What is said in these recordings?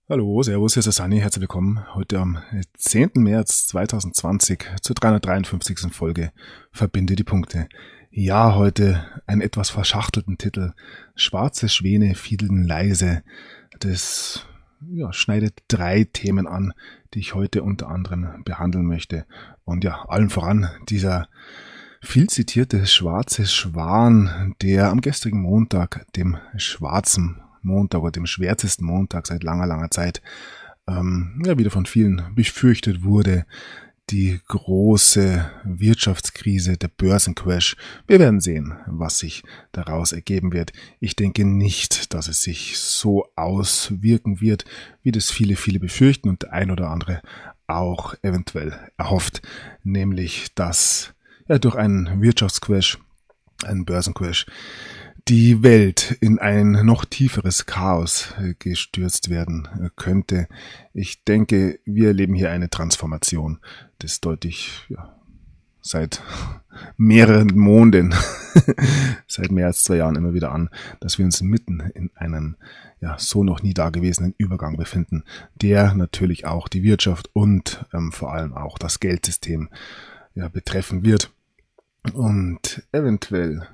Hallo, servus, hier ist der Sunny, herzlich willkommen heute am 10. März 2020 zur 353. Folge Verbinde die Punkte. Ja, heute einen etwas verschachtelten Titel. Schwarze Schwäne fiedeln leise. Das schneidet 3 Themen an, die ich heute unter anderem behandeln möchte. Und ja, allen voran dieser viel zitierte schwarze Schwan, der am gestrigen Montag, dem schwarzen Montag oder dem schwärzesten Montag seit langer, langer Zeit, wieder von vielen befürchtet wurde. Die große Wirtschaftskrise, der Börsencrash. Wir werden sehen, was sich daraus ergeben wird. Ich denke nicht, dass es sich so auswirken wird, wie das viele befürchten und der ein oder andere auch eventuell erhofft. Nämlich, dass durch einen Wirtschaftscrash, einen Börsencrash, die Welt in ein noch tieferes Chaos gestürzt werden könnte. Ich denke, wir erleben hier eine Transformation. Das deute ich seit mehreren Monden, seit mehr als 2 Jahren immer wieder an, dass wir uns mitten in einem so noch nie dagewesenen Übergang befinden, der natürlich auch die Wirtschaft und vor allem auch das Geldsystem betreffen wird. Und eventuell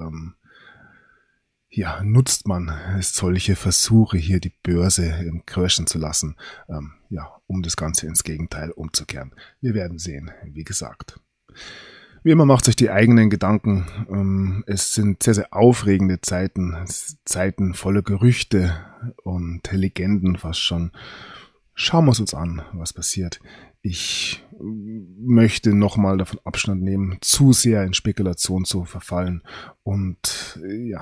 nutzt man solche Versuche, hier die Börse crashen zu lassen, um das Ganze ins Gegenteil umzukehren. Wir werden sehen, wie gesagt. Wie immer macht sich die eigenen Gedanken. Es sind sehr, sehr aufregende Zeiten voller Gerüchte und Legenden fast schon. Schauen wir es uns an, was passiert. Ich möchte nochmal davon Abstand nehmen, zu sehr in Spekulation zu verfallen und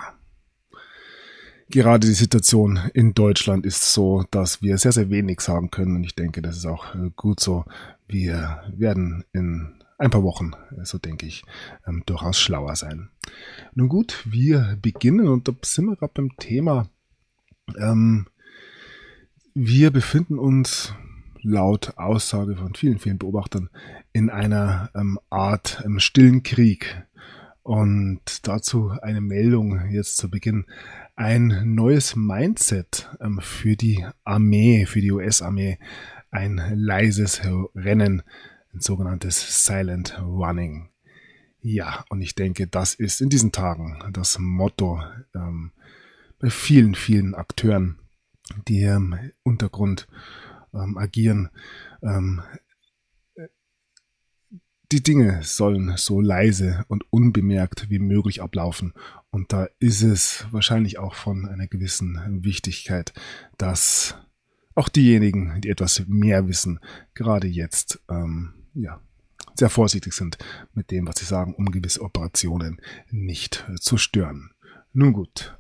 gerade die Situation in Deutschland ist so, dass wir sehr, sehr wenig sagen können und ich denke, das ist auch gut so. Wir werden in ein paar Wochen, so denke ich, durchaus schlauer sein. Nun gut, wir beginnen und da sind wir gerade beim Thema. Wir befinden uns laut Aussage von vielen Beobachtern in einer Art stillen Krieg. Und dazu eine Meldung jetzt zu Beginn. Ein neues Mindset für die Armee, für die US-Armee. Ein leises Rennen, ein sogenanntes Silent Running. Ja, und ich denke, das ist in diesen Tagen das Motto bei vielen Akteuren, die im Untergrund agieren. Die Dinge sollen so leise und unbemerkt wie möglich ablaufen. Und da ist es wahrscheinlich auch von einer gewissen Wichtigkeit, dass auch diejenigen, die etwas mehr wissen, gerade jetzt sehr vorsichtig sind mit dem, was sie sagen, um gewisse Operationen nicht zu stören. Nun gut.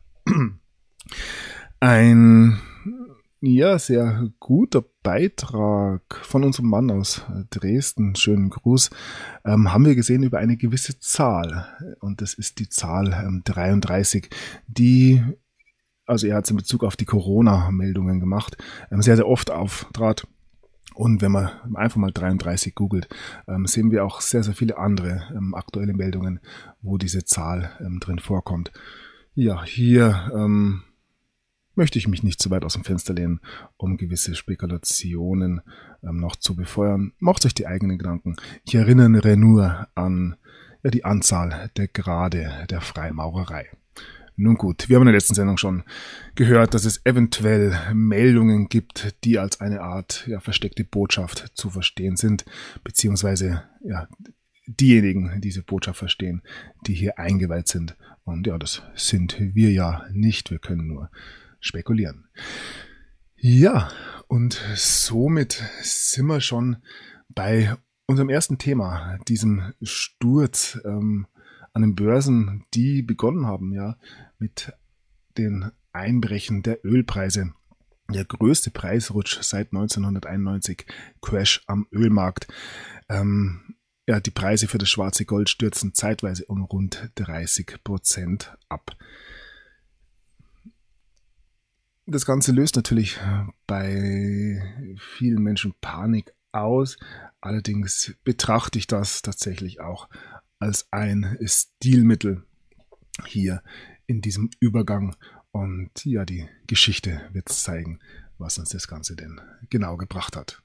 Ein sehr guter Beitrag von unserem Mann aus Dresden, schönen Gruß, haben wir gesehen über eine gewisse Zahl und das ist die Zahl 33, die, also er hat es in Bezug auf die Corona-Meldungen gemacht, sehr, sehr oft auftrat. Und wenn man einfach mal 33 googelt, sehen wir auch sehr, sehr viele andere aktuelle Meldungen, wo diese Zahl drin vorkommt. Ja, hier möchte ich mich nicht zu weit aus dem Fenster lehnen, um gewisse Spekulationen noch zu befeuern. Macht euch die eigenen Gedanken. Ich erinnere nur an die Anzahl der Grade der Freimaurerei. Nun gut, wir haben in der letzten Sendung schon gehört, dass es eventuell Meldungen gibt, die als eine Art versteckte Botschaft zu verstehen sind, beziehungsweise diejenigen diese Botschaft verstehen, die hier eingeweiht sind. Und das sind wir ja nicht, wir können nur spekulieren. Ja, und somit sind wir schon bei unserem ersten Thema, diesem Sturz an den Börsen, die begonnen haben, mit den Einbrechen der Ölpreise. Der größte Preisrutsch seit 1991, Crash am Ölmarkt. Die Preise für das schwarze Gold stürzen zeitweise um rund 30% ab. Das Ganze löst natürlich bei vielen Menschen Panik aus. Allerdings betrachte ich das tatsächlich auch als ein Stilmittel hier in diesem Übergang. Und die Geschichte wird zeigen, was uns das Ganze denn genau gebracht hat.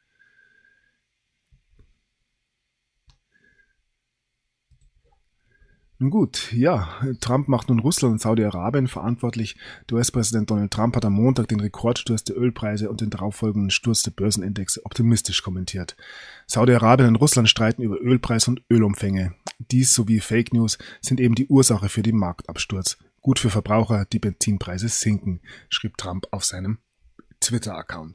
Nun gut, ja, Trump macht nun Russland und Saudi-Arabien verantwortlich. Der US-Präsident Donald Trump hat am Montag den Rekordsturz der Ölpreise und den darauffolgenden Sturz der Börsenindexe optimistisch kommentiert. Saudi-Arabien und Russland streiten über Ölpreis und Ölumfänge. Dies sowie Fake News sind eben die Ursache für den Marktabsturz. Gut für Verbraucher, die Benzinpreise sinken, schrieb Trump auf seinem Twitter-Account.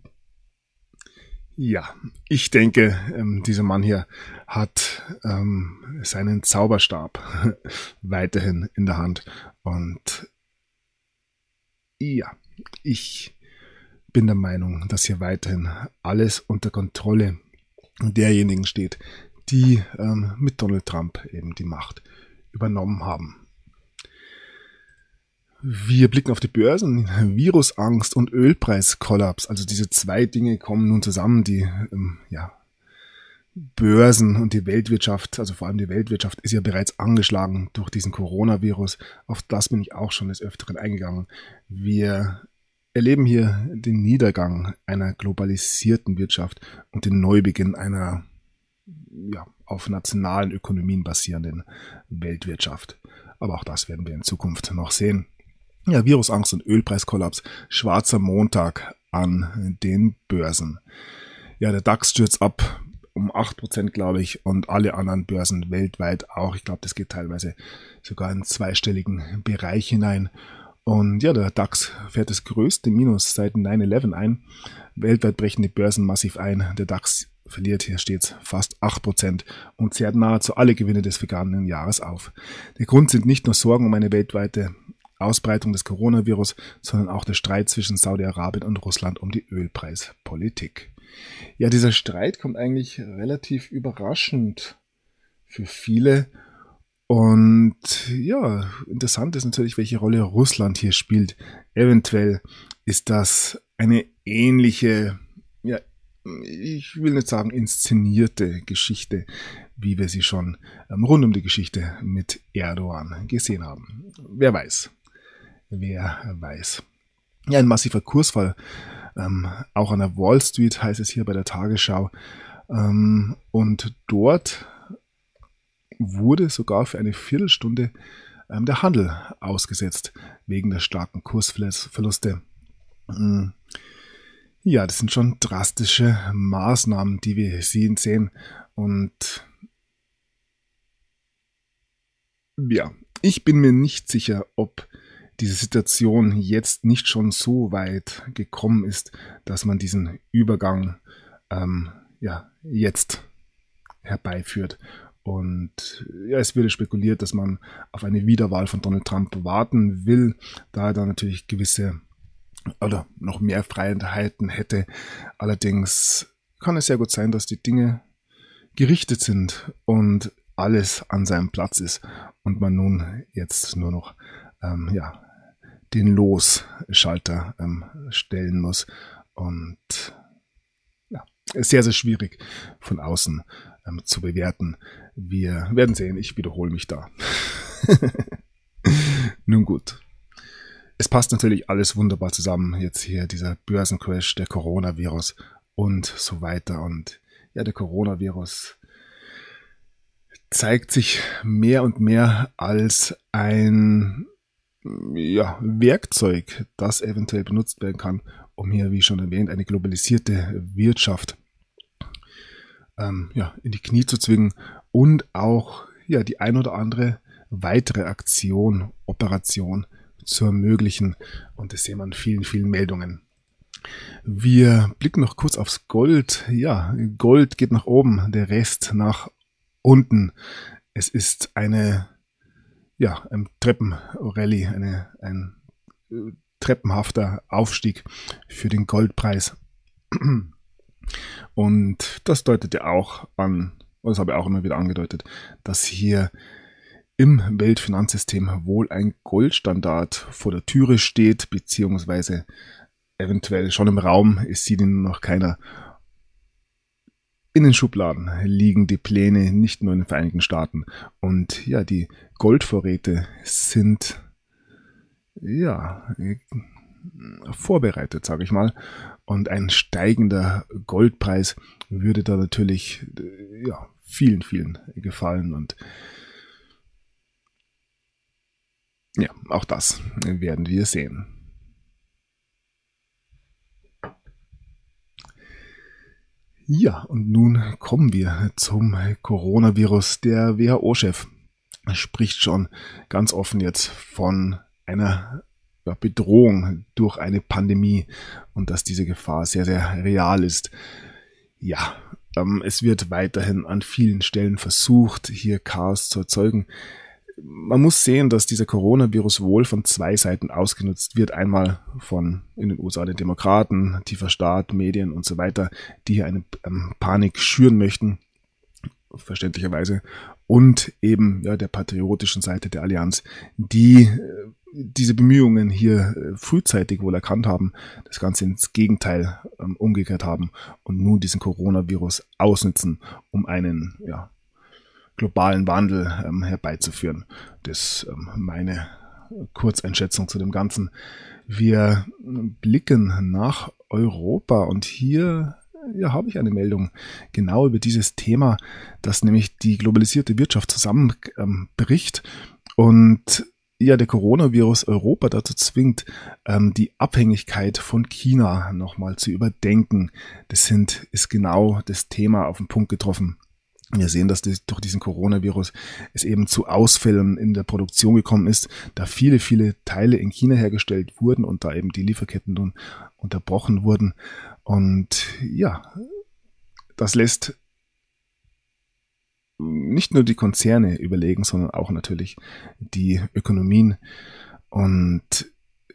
Ja, ich denke, dieser Mann hier hat seinen Zauberstab weiterhin in der Hand. Und ja, ich bin der Meinung, dass hier weiterhin alles unter Kontrolle derjenigen steht, die mit Donald Trump eben die Macht übernommen haben. Wir blicken auf die Börsen, Virusangst und Ölpreiskollaps. Also diese zwei Dinge kommen nun zusammen. Die Börsen und die Weltwirtschaft, also vor allem die Weltwirtschaft, ist ja bereits angeschlagen durch diesen Coronavirus. Auf das bin ich auch schon des Öfteren eingegangen. Wir erleben hier den Niedergang einer globalisierten Wirtschaft und den Neubeginn einer auf nationalen Ökonomien basierenden Weltwirtschaft. Aber auch das werden wir in Zukunft noch sehen. Ja, Virusangst und Ölpreiskollaps, schwarzer Montag an den Börsen. Ja, der DAX stürzt ab um 8%, glaube ich, und alle anderen Börsen weltweit auch. Ich glaube, das geht teilweise sogar in zweistelligen Bereich hinein. Und ja, der DAX fährt das größte Minus seit 9/11 ein. Weltweit brechen die Börsen massiv ein. Der DAX verliert, hier steht's, fast 8% und zehrt nahezu alle Gewinne des vergangenen Jahres auf. Der Grund sind nicht nur Sorgen um eine weltweite Ausbreitung des Coronavirus, sondern auch der Streit zwischen Saudi-Arabien und Russland um die Ölpreispolitik. Ja, dieser Streit kommt eigentlich relativ überraschend für viele. Und ja, interessant ist natürlich, welche Rolle Russland hier spielt. Eventuell ist das eine ähnliche, ja, ich will nicht sagen inszenierte Geschichte, wie wir sie schon rund um die Geschichte mit Erdogan gesehen haben. Wer weiß. Wer weiß. Ja, ein massiver Kursfall. Auch an der Wall Street heißt es hier bei der Tagesschau. Und dort wurde sogar für eine Viertelstunde der Handel ausgesetzt wegen der starken Kursverluste. Ja, das sind schon drastische Maßnahmen, die wir sehen. Und ja, ich bin mir nicht sicher, ob diese Situation jetzt nicht schon so weit gekommen ist, dass man diesen Übergang jetzt herbeiführt. Und ja, es wurde spekuliert, dass man auf eine Wiederwahl von Donald Trump warten will, da er da natürlich gewisse oder noch mehr Freiheiten hätte. Allerdings kann es sehr gut sein, dass die Dinge gerichtet sind und alles an seinem Platz ist und man nun jetzt nur noch den Losschalter stellen muss. Und ja, ist sehr, sehr schwierig von außen zu bewerten. Wir werden sehen, ich wiederhole mich da. Nun gut. Es passt natürlich alles wunderbar zusammen. Jetzt hier dieser Börsencrash, der Coronavirus und so weiter. Und ja, der Coronavirus zeigt sich mehr und mehr als ein Werkzeug, das eventuell benutzt werden kann, um hier, wie schon erwähnt, eine globalisierte Wirtschaft in die Knie zu zwingen und auch die ein oder andere weitere Aktion, Operation zu ermöglichen. Und das sehen wir in vielen, vielen Meldungen. Wir blicken noch kurz aufs Gold. Ja, Gold geht nach oben, der Rest nach unten. Es ist ein Treppenrallye, ein treppenhafter Aufstieg für den Goldpreis. Und das deutet ja auch an, und das habe ich auch immer wieder angedeutet, dass hier im Weltfinanzsystem wohl ein Goldstandard vor der Türe steht, beziehungsweise eventuell schon im Raum, es sieht ihn noch keiner. In den Schubladen liegen die Pläne nicht nur in den Vereinigten Staaten. Und ja, die Goldvorräte sind vorbereitet, sage ich mal. Und ein steigender Goldpreis würde da natürlich vielen, vielen gefallen. Und ja, auch das werden wir sehen. Ja, und nun kommen wir zum Coronavirus. Der WHO-Chef spricht schon ganz offen jetzt von einer Bedrohung durch eine Pandemie und dass diese Gefahr sehr, sehr real ist. Ja, es wird weiterhin an vielen Stellen versucht, hier Chaos zu erzeugen. Man muss sehen, dass dieser Coronavirus wohl von zwei Seiten ausgenutzt wird. Einmal von in den USA den Demokraten, tiefer Staat, Medien und so weiter, die hier eine Panik schüren möchten, verständlicherweise. Und eben der patriotischen Seite der Allianz, die diese Bemühungen hier frühzeitig wohl erkannt haben, das Ganze ins Gegenteil umgekehrt haben und nun diesen Coronavirus ausnutzen, um einen globalen Wandel herbeizuführen. Das ist meine Kurzeinschätzung zu dem Ganzen. Wir blicken nach Europa und hier habe ich eine Meldung genau über dieses Thema, dass nämlich die globalisierte Wirtschaft zusammenbricht und der Coronavirus Europa dazu zwingt, die Abhängigkeit von China nochmal zu überdenken. Das ist genau das Thema auf den Punkt getroffen. Wir sehen, dass durch diesen Coronavirus es eben zu Ausfällen in der Produktion gekommen ist, da viele, viele Teile in China hergestellt wurden und da eben die Lieferketten nun unterbrochen wurden. Und das lässt nicht nur die Konzerne überlegen, sondern auch natürlich die Ökonomien. Und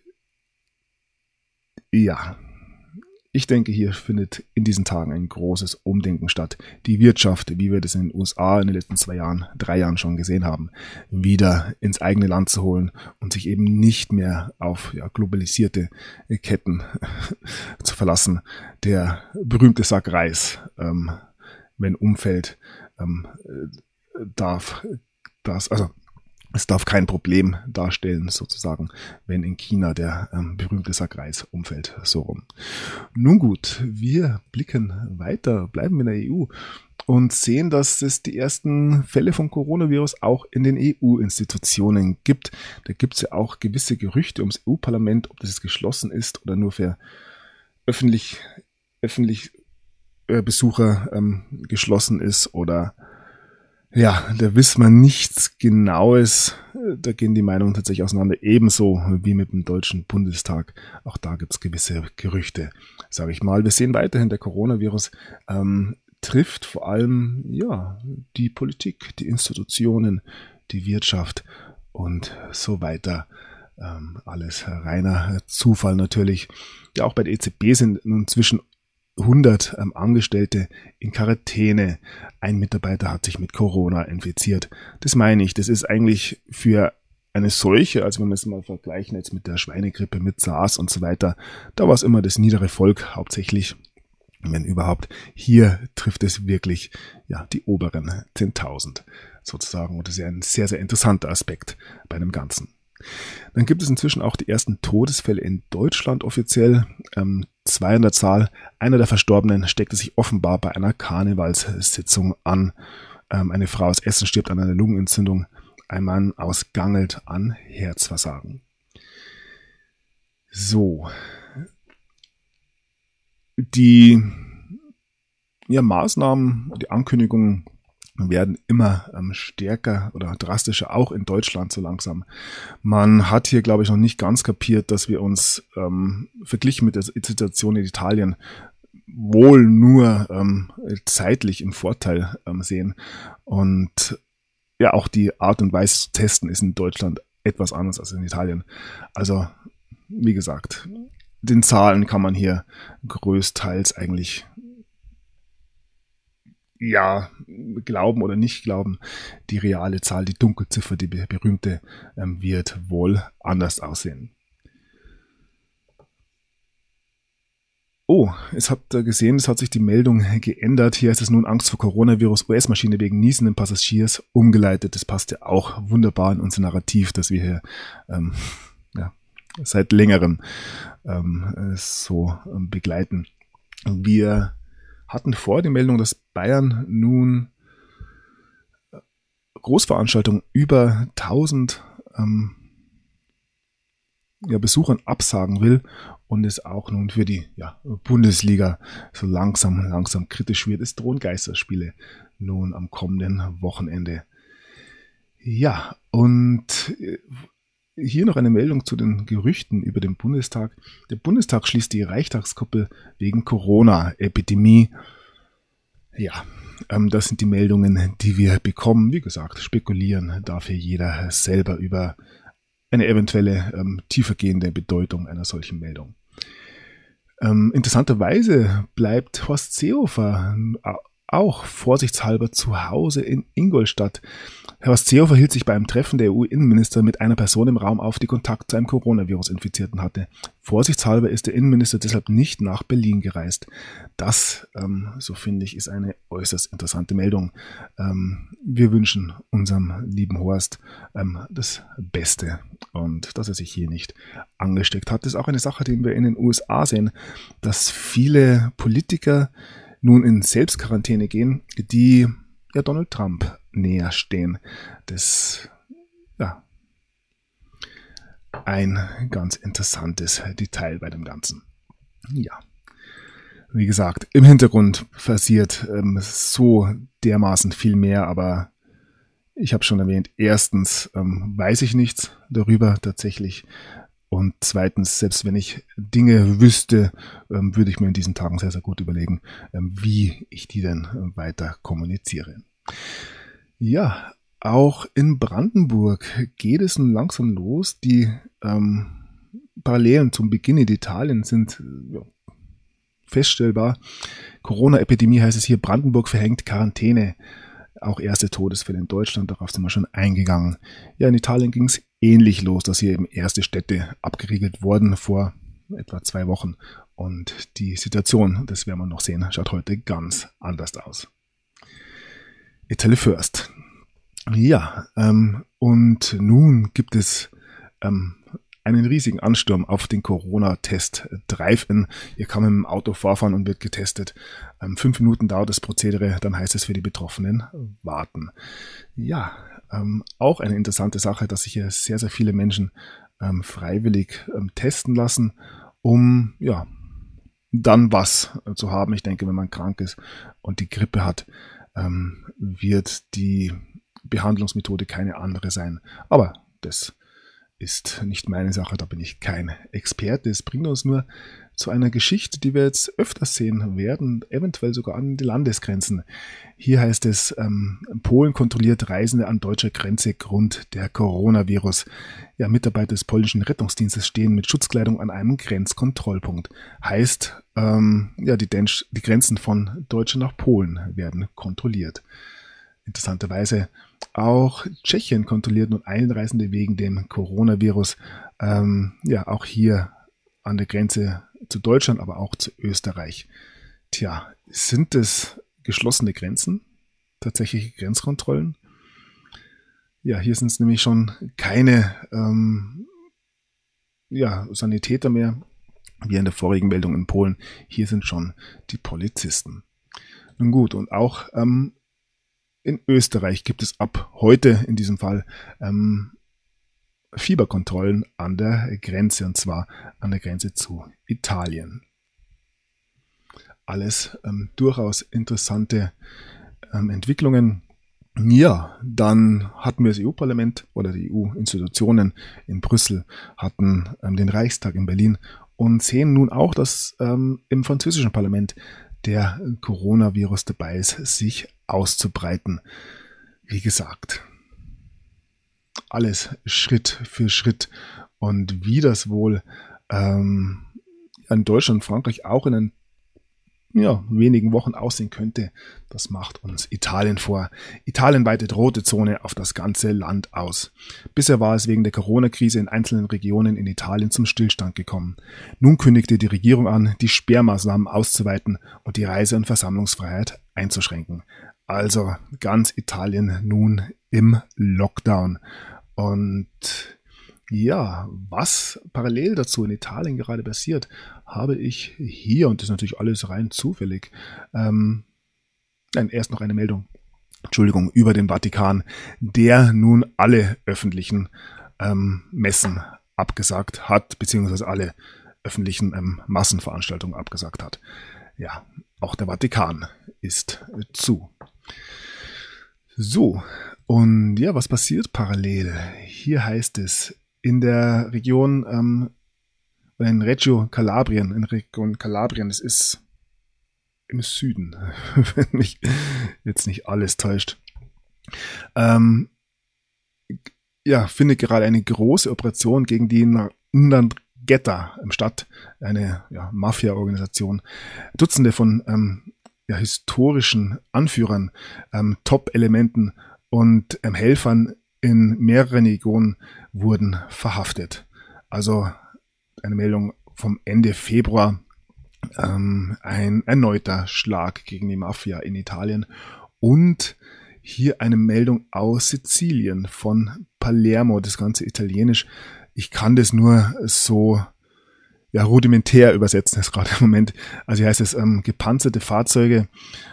ich denke, hier findet in diesen Tagen ein großes Umdenken statt. Die Wirtschaft, wie wir das in den USA in den letzten 3 Jahren schon gesehen haben, wieder ins eigene Land zu holen und sich eben nicht mehr auf globalisierte Ketten zu verlassen. Der berühmte Sack Reis, wenn umfällt, es darf kein Problem darstellen, sozusagen, wenn in China der berühmte Sack Reis umfällt, so rum. Nun gut, wir blicken weiter, bleiben in der EU und sehen, dass es die ersten Fälle vom Coronavirus auch in den EU-Institutionen gibt. Da gibt es ja auch gewisse Gerüchte ums EU-Parlament, ob das jetzt geschlossen ist oder nur für öffentlich Besucher geschlossen ist oder da wissen wir nichts Genaues. Da gehen die Meinungen tatsächlich auseinander, ebenso wie mit dem Deutschen Bundestag. Auch da gibt es gewisse Gerüchte, sage ich mal. Wir sehen weiterhin, der Coronavirus trifft vor allem die Politik, die Institutionen, die Wirtschaft und so weiter. Alles reiner Zufall natürlich. Ja, auch bei der EZB sind inzwischen 100 Angestellte in Quarantäne. Ein Mitarbeiter hat sich mit Corona infiziert. Das meine ich, das ist eigentlich für eine Seuche, also wenn wir es mal vergleichen jetzt mit der Schweinegrippe, mit SARS und so weiter, da war es immer das niedere Volk hauptsächlich, wenn überhaupt. Hier trifft es wirklich die oberen 10.000 sozusagen und das ist ja ein sehr, sehr interessanter Aspekt bei dem Ganzen. Dann gibt es inzwischen auch die ersten Todesfälle in Deutschland offiziell. 2 an der Zahl. Einer der Verstorbenen steckte sich offenbar bei einer Karnevalssitzung an. Eine Frau aus Essen stirbt an einer Lungenentzündung. Ein Mann aus Gangelt an Herzversagen. So. Die Maßnahmen, die Ankündigungen werden immer stärker oder drastischer, auch in Deutschland so langsam. Man hat hier, glaube ich, noch nicht ganz kapiert, dass wir uns verglichen mit der Situation in Italien wohl nur zeitlich im Vorteil sehen. Und auch die Art und Weise zu testen ist in Deutschland etwas anders als in Italien. Also, wie gesagt, den Zahlen kann man hier größtenteils eigentlich glauben oder nicht glauben. Die reale Zahl, die Dunkelziffer, die berühmte, wird wohl anders aussehen. Oh, es hat gesehen, es hat sich die Meldung geändert. Hier ist es nun Angst vor Coronavirus, US-Maschine wegen niesenden Passagiers umgeleitet. Das passt ja auch wunderbar in unser Narrativ, das wir hier seit längerem begleiten. Wir hatten vor die Meldung, dass Bayern nun Großveranstaltungen über 1000 Besuchern absagen will und es auch nun für die Bundesliga so langsam kritisch wird. Es drohen Geisterspiele nun am kommenden Wochenende. Ja, und hier noch eine Meldung zu den Gerüchten über den Bundestag. Der Bundestag schließt die Reichstagskuppel wegen Corona-Epidemie. Ja, das sind die Meldungen, die wir bekommen. Wie gesagt, spekulieren darf hier jeder selber über eine eventuelle tiefergehende Bedeutung einer solchen Meldung. Interessanterweise bleibt Horst Seehofer auch vorsichtshalber zu Hause in Ingolstadt. Horst Seehofer hielt sich beim Treffen der EU-Innenminister mit einer Person im Raum auf, die Kontakt zu einem Coronavirus-Infizierten hatte. Vorsichtshalber ist der Innenminister deshalb nicht nach Berlin gereist. Das, so finde ich, ist eine äußerst interessante Meldung. Wir wünschen unserem lieben Horst das Beste und dass er sich hier nicht angesteckt hat. Das ist auch eine Sache, die wir in den USA sehen, dass viele Politiker nun in Selbstquarantäne gehen, die Donald Trump näher stehen. Das ein ganz interessantes Detail bei dem Ganzen. Ja, wie gesagt, im Hintergrund passiert so dermaßen viel mehr, aber ich habe schon erwähnt, erstens weiß ich nichts darüber tatsächlich. Und zweitens, selbst wenn ich Dinge wüsste, würde ich mir in diesen Tagen sehr, sehr gut überlegen, wie ich die denn weiter kommuniziere. Ja, auch in Brandenburg geht es nun langsam los. Die Parallelen zum Beginn in Italien sind feststellbar. Corona-Epidemie heißt es hier, Brandenburg verhängt Quarantäne. Auch erste Todesfälle in Deutschland, darauf sind wir schon eingegangen. Ja, in Italien ging es ähnlich los, dass hier eben erste Städte abgeriegelt wurden vor etwa 2 Wochen. Und die Situation, das werden wir noch sehen, schaut heute ganz anders aus. Italy first. Ja, und nun gibt es einen riesigen Ansturm auf den Corona-Test Drive-In. Hier kann man mit dem Auto vorfahren und wird getestet. 5 Minuten dauert das Prozedere, dann heißt es für die Betroffenen warten. Ja, auch eine interessante Sache, dass sich hier sehr, sehr viele Menschen freiwillig testen lassen, um dann was zu haben. Ich denke, wenn man krank ist und die Grippe hat, wird die Behandlungsmethode keine andere sein. Aber das ist nicht meine Sache, da bin ich kein Experte. Es bringt uns nur zu einer Geschichte, die wir jetzt öfters sehen werden, eventuell sogar an die Landesgrenzen. Hier heißt es, Polen kontrolliert Reisende an deutscher Grenze Grund der Coronavirus. Ja, Mitarbeiter des polnischen Rettungsdienstes stehen mit Schutzkleidung an einem Grenzkontrollpunkt. Heißt, die Grenzen von Deutschland nach Polen werden kontrolliert. Interessanterweise auch Tschechien kontrolliert nun Einreisende wegen dem Coronavirus. Auch hier an der Grenze zu Deutschland, aber auch zu Österreich. Tja, sind es geschlossene Grenzen? Tatsächliche Grenzkontrollen? Ja, hier sind es nämlich schon keine Sanitäter mehr, wie in der vorigen Meldung in Polen. Hier sind schon die Polizisten. Nun gut, und auch in Österreich gibt es ab heute in diesem Fall Fieberkontrollen an der Grenze, und zwar an der Grenze zu Italien. Alles durchaus interessante Entwicklungen. Ja, dann hatten wir das EU-Parlament oder die EU-Institutionen in Brüssel, hatten den Reichstag in Berlin und sehen nun auch, dass im französischen Parlament der Coronavirus dabei ist, sich auszubreiten. Wie gesagt, alles Schritt für Schritt. Und wie das wohl in Deutschland und Frankreich auch in wenigen Wochen aussehen könnte, das macht uns Italien vor. Italien weitet rote Zone auf das ganze Land aus. Bisher war es wegen der Corona-Krise in einzelnen Regionen in Italien zum Stillstand gekommen. Nun kündigte die Regierung an, die Sperrmaßnahmen auszuweiten und die Reise- und Versammlungsfreiheit einzuschränken. Also ganz Italien nun im Lockdown. Und Ja, was parallel dazu in Italien gerade passiert, habe ich hier, und das ist natürlich alles rein zufällig, erst noch eine Meldung, Entschuldigung, über den Vatikan, der nun alle öffentlichen Messen abgesagt hat, beziehungsweise alle öffentlichen Massenveranstaltungen abgesagt hat. Ja, auch der Vatikan ist zu. So, und ja, was passiert parallel? Hier heißt es, in der Region, in Reggio Calabrien, das ist im Süden, wenn mich jetzt nicht alles täuscht, findet gerade eine große Operation gegen die Ndrangheta im Stadt, eine Mafia-Organisation. Dutzende von historischen Anführern, Top-Elementen und Helfern in mehreren Regionen wurden verhaftet. Also eine Meldung vom Ende Februar, ein erneuter Schlag gegen die Mafia in Italien und hier eine Meldung aus Sizilien von Palermo, das Ganze italienisch. Ich kann das nur so rudimentär übersetzen, das gerade im Moment. Also hier heißt es, gepanzerte Fahrzeuge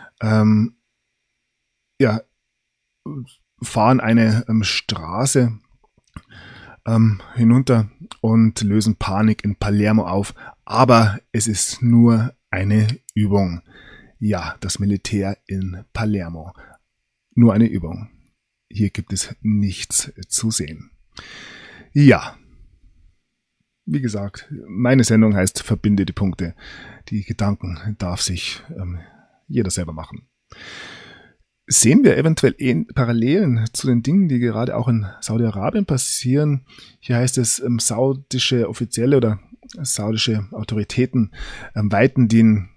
fahren eine Straße hinunter und lösen Panik in Palermo auf. Aber es ist nur eine Übung. Ja, das Militär in Palermo. Nur eine Übung. Hier gibt es nichts zu sehen. Ja, wie gesagt, meine Sendung heißt Verbinde die Punkte. Die Gedanken darf sich jeder selber machen. Sehen wir eventuell Parallelen zu den Dingen, die gerade auch in Saudi-Arabien passieren. Hier heißt es, saudische Offizielle oder saudische Autoritäten weiten den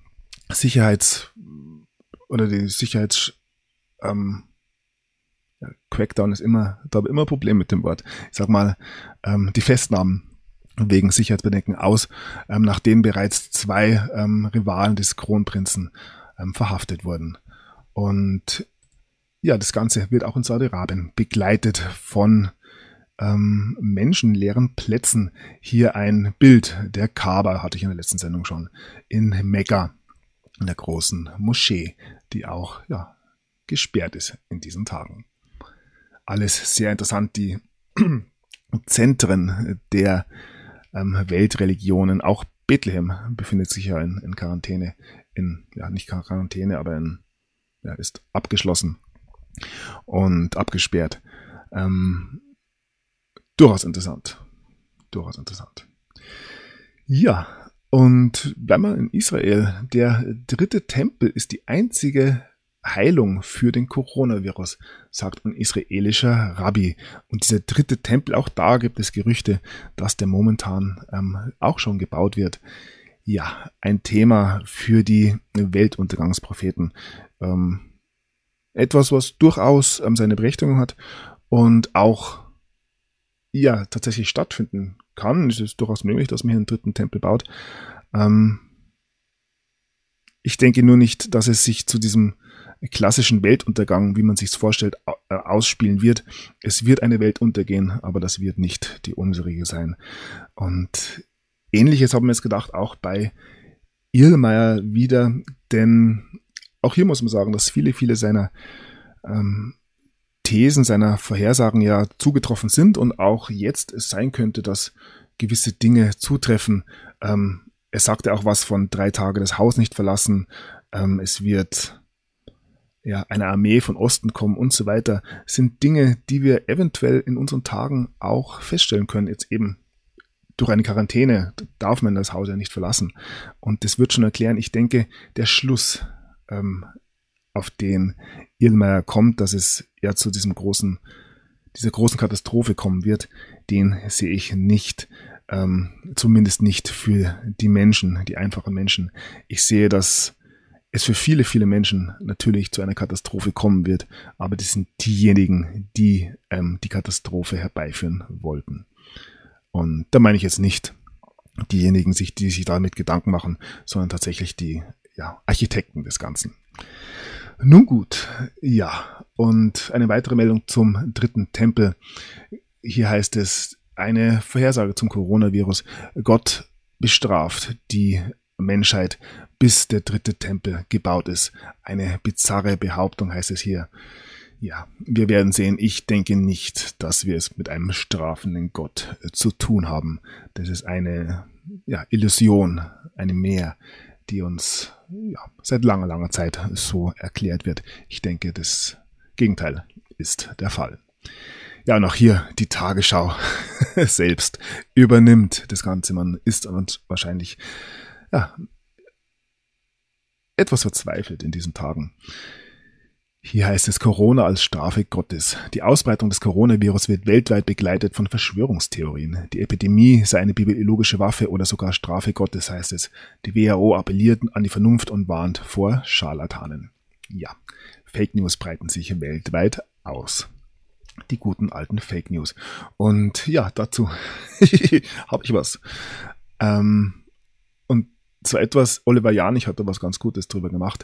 Crackdown ist immer, da habe ich immer ein Problem mit dem Wort. Ich sag mal, die Festnahmen wegen Sicherheitsbedenken aus, nachdem bereits 2 Rivalen des Kronprinzen verhaftet wurden. Und ja, das Ganze wird auch in Saudi-Arabien begleitet von menschenleeren Plätzen. Hier ein Bild der Kaaba, hatte ich in der letzten Sendung schon, in Mekka, in der großen Moschee, die auch gesperrt ist in diesen Tagen. Alles sehr interessant, die Zentren der Weltreligionen, auch Bethlehem befindet sich ja in Quarantäne, nicht Quarantäne, aber ist abgeschlossen und abgesperrt. Durchaus interessant. Ja, und bleiben wir in Israel. Der 3. Tempel ist die einzige Heilung für den Coronavirus, sagt ein israelischer Rabbi. Und dieser 3. Tempel, auch da gibt es Gerüchte, dass der momentan auch schon gebaut wird. Ja, ein Thema für die Weltuntergangspropheten. Etwas, was durchaus seine Berechtigung hat und auch tatsächlich stattfinden kann. Es ist durchaus möglich, dass man hier einen 3. Tempel baut. Ich denke nur nicht, dass es sich zu diesem klassischen Weltuntergang, wie man sich es vorstellt, ausspielen wird. Es wird eine Welt untergehen, aber das wird nicht die unsere sein. Und Ähnliches haben wir jetzt gedacht, auch bei Irlmayr wieder, denn auch hier muss man sagen, dass viele seiner Thesen, seiner Vorhersagen ja zugetroffen sind und auch jetzt es sein könnte, dass gewisse Dinge zutreffen. Er sagte auch was von 3 Tage das Haus nicht verlassen, es wird eine Armee von Osten kommen und so weiter. Das sind Dinge, die wir eventuell in unseren Tagen auch feststellen können. Jetzt eben durch eine Quarantäne darf man das Haus ja nicht verlassen. Und das wird schon erklären, ich denke, der Schluss, auf den Irlmayr kommt, dass es zu dieser großen Katastrophe kommen wird, den sehe ich nicht, zumindest nicht für die Menschen, die einfachen Menschen. Ich sehe, dass es für viele Menschen natürlich zu einer Katastrophe kommen wird, aber das sind diejenigen, die die Katastrophe herbeiführen wollten. Und da meine ich jetzt nicht diejenigen, die sich damit Gedanken machen, sondern tatsächlich die Architekten des Ganzen. Nun gut, und eine weitere Meldung zum 3. Tempel. Hier heißt es, eine Vorhersage zum Coronavirus. Gott bestraft die Menschheit, bis der dritte Tempel gebaut ist. Eine bizarre Behauptung heißt es hier. Ja, wir werden sehen. Ich denke nicht, dass wir es mit einem strafenden Gott zu tun haben. Das ist eine Illusion, eine Mehr, die uns seit langer, langer Zeit so erklärt wird. Ich denke, das Gegenteil ist der Fall. Ja, und auch hier die Tagesschau selbst übernimmt das Ganze. Man ist wahrscheinlich etwas verzweifelt in diesen Tagen. Hier heißt es Corona als Strafe Gottes. Die Ausbreitung des Coronavirus wird weltweit begleitet von Verschwörungstheorien. Die Epidemie sei eine biologische Waffe oder sogar Strafe Gottes, heißt es. Die WHO appelliert an die Vernunft und warnt vor Scharlatanen. Ja, Fake News breiten sich weltweit aus. Die guten alten Fake News. Und ja, dazu habe ich was. Und zwar etwas, Oliver Janich hat da was ganz Gutes drüber gemacht.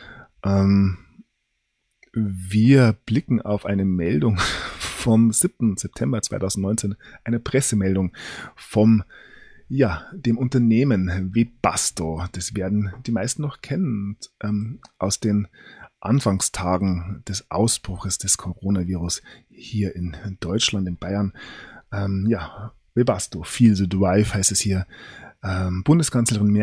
Wir blicken auf eine Meldung vom 7. September 2019, eine Pressemeldung vom dem Unternehmen Webasto. Das werden die meisten noch kennen aus den Anfangstagen des Ausbruches des Coronavirus hier in Deutschland, in Bayern. Webasto, Feel the Drive heißt es hier. Bundeskanzlerin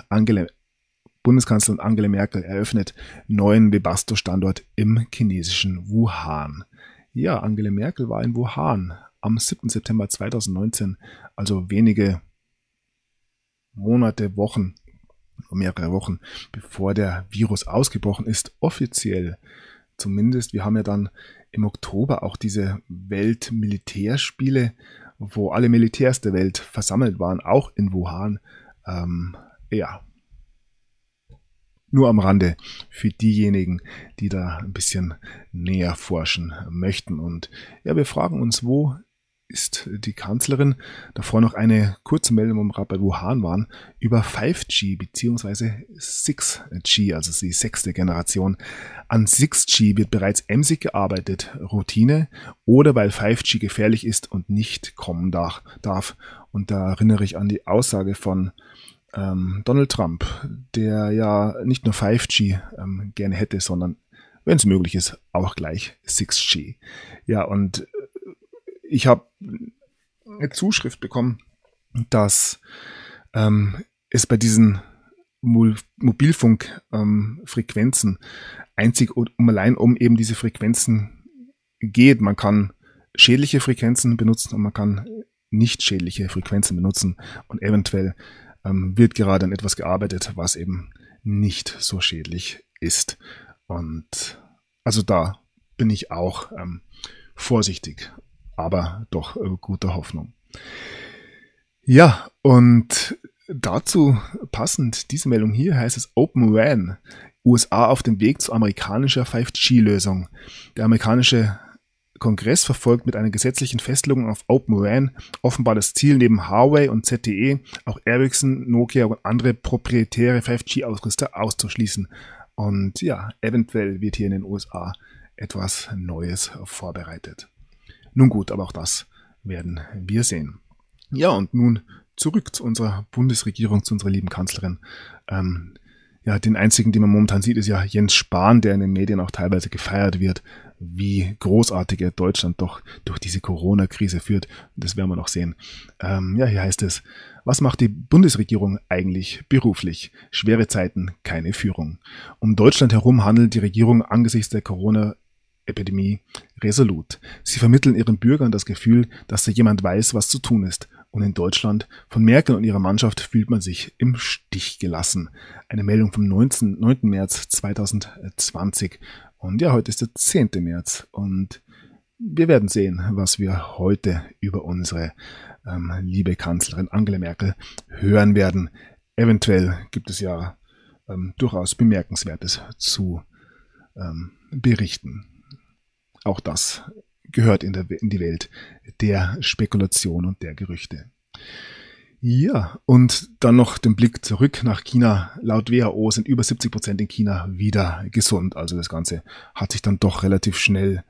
Angela Merkel eröffnet neuen Webasto-Standort im chinesischen Wuhan. Ja, Angela Merkel war in Wuhan am 7. September 2019, also wenige Monate, mehrere Wochen, bevor der Virus ausgebrochen ist, offiziell. Zumindest, wir haben ja dann im Oktober auch diese Weltmilitärspiele, wo alle Militärs der Welt versammelt waren, auch in Wuhan. Nur am Rande für diejenigen, die da ein bisschen näher forschen möchten. Und ja, wir fragen uns, wo ist die Kanzlerin? Davor noch eine kurze Meldung, wo wir gerade bei Wuhan waren, über 5G bzw. 6G, also die 6. Generation. An 6G wird bereits emsig gearbeitet, Routine, oder weil 5G gefährlich ist und nicht kommen darf. Und da erinnere ich an die Aussage von Donald Trump, der ja nicht nur 5G gerne hätte, sondern, wenn es möglich ist, auch gleich 6G. Ja, und ich habe eine Zuschrift bekommen, dass es bei diesen Mobilfunkfrequenzen einzig allein um eben diese Frequenzen geht. Man kann schädliche Frequenzen benutzen und man kann nicht schädliche Frequenzen benutzen und eventuell wird gerade an etwas gearbeitet, was eben nicht so schädlich ist. Und also da bin ich auch vorsichtig, aber doch guter Hoffnung. Ja, und dazu passend, diese Meldung hier heißt es Open RAN, USA auf dem Weg zu amerikanischer 5G-Lösung. Der amerikanische Kongress verfolgt mit einer gesetzlichen Festlegung auf Open RAN offenbar das Ziel, neben Huawei und ZTE auch Ericsson, Nokia und andere proprietäre 5G-Ausrüster auszuschließen. Und ja, eventuell wird hier in den USA etwas Neues vorbereitet. Nun gut, aber auch das werden wir sehen. Ja, und nun zurück zu unserer Bundesregierung, zu unserer lieben Kanzlerin. Den einzigen, den man momentan sieht, ist ja Jens Spahn, der in den Medien auch teilweise gefeiert wird, wie großartig er Deutschland doch durch diese Corona-Krise führt. Das werden wir noch sehen. Hier heißt es, was macht die Bundesregierung eigentlich beruflich? Schwere Zeiten, keine Führung. Um Deutschland herum handelt die Regierung angesichts der Corona-Epidemie resolut. Sie vermitteln ihren Bürgern das Gefühl, dass da jemand weiß, was zu tun ist. Und in Deutschland, von Merkel und ihrer Mannschaft, fühlt man sich im Stich gelassen. Eine Meldung vom 9. März 2020. Und ja, heute ist der 10. März. Und wir werden sehen, was wir heute über unsere liebe Kanzlerin Angela Merkel hören werden. Eventuell gibt es ja durchaus Bemerkenswertes zu berichten. Auch das gehört in die Welt der Spekulation und der Gerüchte. Ja, und dann noch den Blick zurück nach China. Laut WHO sind über 70% in China wieder gesund. Also das Ganze hat sich dann doch relativ schnell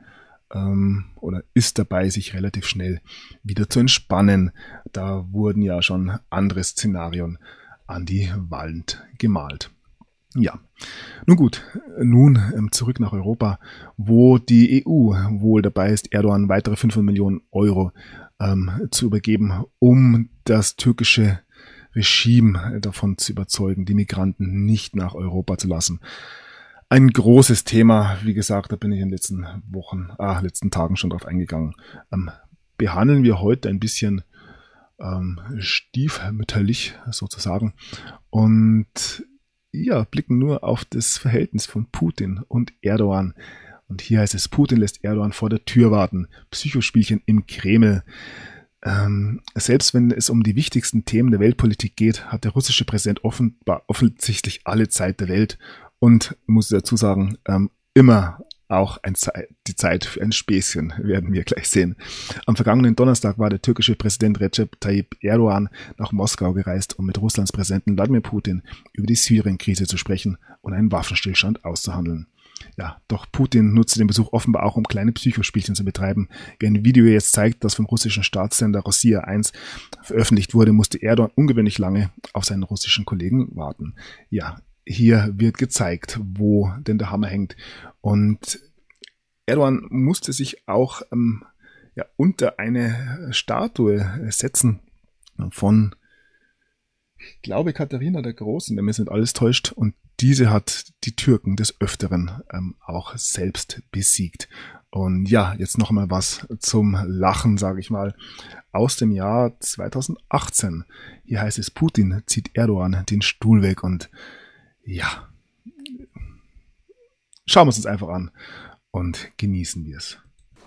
oder ist dabei, sich relativ schnell wieder zu entspannen. Da wurden ja schon andere Szenarien an die Wand gemalt. Ja, nun gut, nun zurück nach Europa, wo die EU wohl dabei ist, Erdogan weitere 500 Millionen Euro zu übergeben, um das türkische Regime davon zu überzeugen, die Migranten nicht nach Europa zu lassen. Ein großes Thema, wie gesagt, da bin ich in den letzten Tagen schon drauf eingegangen. Behandeln wir heute ein bisschen stiefmütterlich sozusagen und ja, blicken nur auf das Verhältnis von Putin und Erdogan. Und hier heißt es, Putin lässt Erdogan vor der Tür warten. Psychospielchen im Kreml. Selbst wenn es um die wichtigsten Themen der Weltpolitik geht, hat der russische Präsident offensichtlich alle Zeit der Welt und, muss ich dazu sagen, immer auch die Zeit für ein Späßchen, werden wir gleich sehen. Am vergangenen Donnerstag war der türkische Präsident Recep Tayyip Erdogan nach Moskau gereist, um mit Russlands Präsidenten Wladimir Putin über die Syrien-Krise zu sprechen und einen Waffenstillstand auszuhandeln. Ja, doch Putin nutzte den Besuch offenbar auch, um kleine Psychospielchen zu betreiben. Wie ein Video jetzt zeigt, das vom russischen Staatssender Rossiya 1 veröffentlicht wurde, musste Erdogan ungewöhnlich lange auf seinen russischen Kollegen warten. Ja, hier wird gezeigt, wo denn der Hammer hängt. Und Erdogan musste sich auch unter eine Statue setzen von, ich glaube, Katharina der Großen, wenn mich nicht alles täuscht. Und diese hat die Türken des Öfteren auch selbst besiegt. Und ja, jetzt noch mal was zum Lachen, sage ich mal, aus dem Jahr 2018. Hier heißt es, Putin zieht Erdogan den Stuhl weg und ja, schauen wir es uns einfach an und genießen wir es.